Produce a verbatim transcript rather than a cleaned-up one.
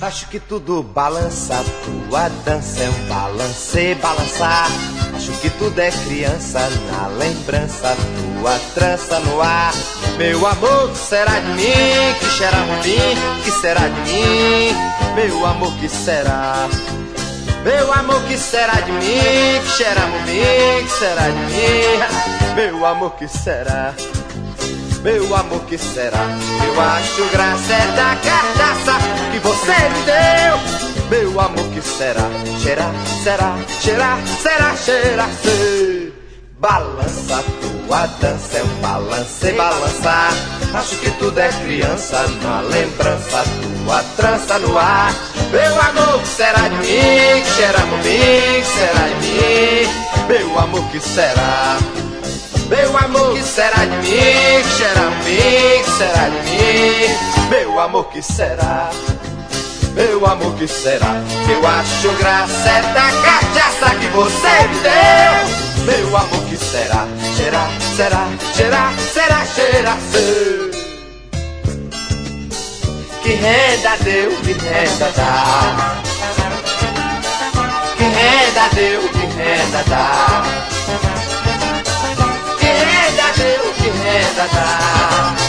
Acho que tudo balança, tua dança é um balance, balançar. Acho que tudo é criança, na lembrança, tua trança no ar. Meu amor, que será de mim? Que cheira ruim, que será de mim? Meu amor, que será? Meu amor, que será de mim? Que cheira ruim, que será de mim? Meu amor, que será? Meu amor, que será? Eu acho graça é da cachaça que você me deu. Meu amor, que será? Cheira, será, cheira, será, cheira, sei. Balança, tua dança é um balance, balançar. Acho que tudo é criança, na lembrança, tua trança no ar. Meu amor, que será de mim? Que cheira comigo, que será de mim? Meu amor, que será? Meu amor, que será de mim? Que cheira ruim, que será de mim? Meu amor, que será? Meu amor, que será? Eu acho graça é da cachaça que você me deu. Meu amor, que será? Será, será, será, será, será, será. Que renda deu, que renda dá. Que renda deu, que renda dá. Que renda deu, que renda dá.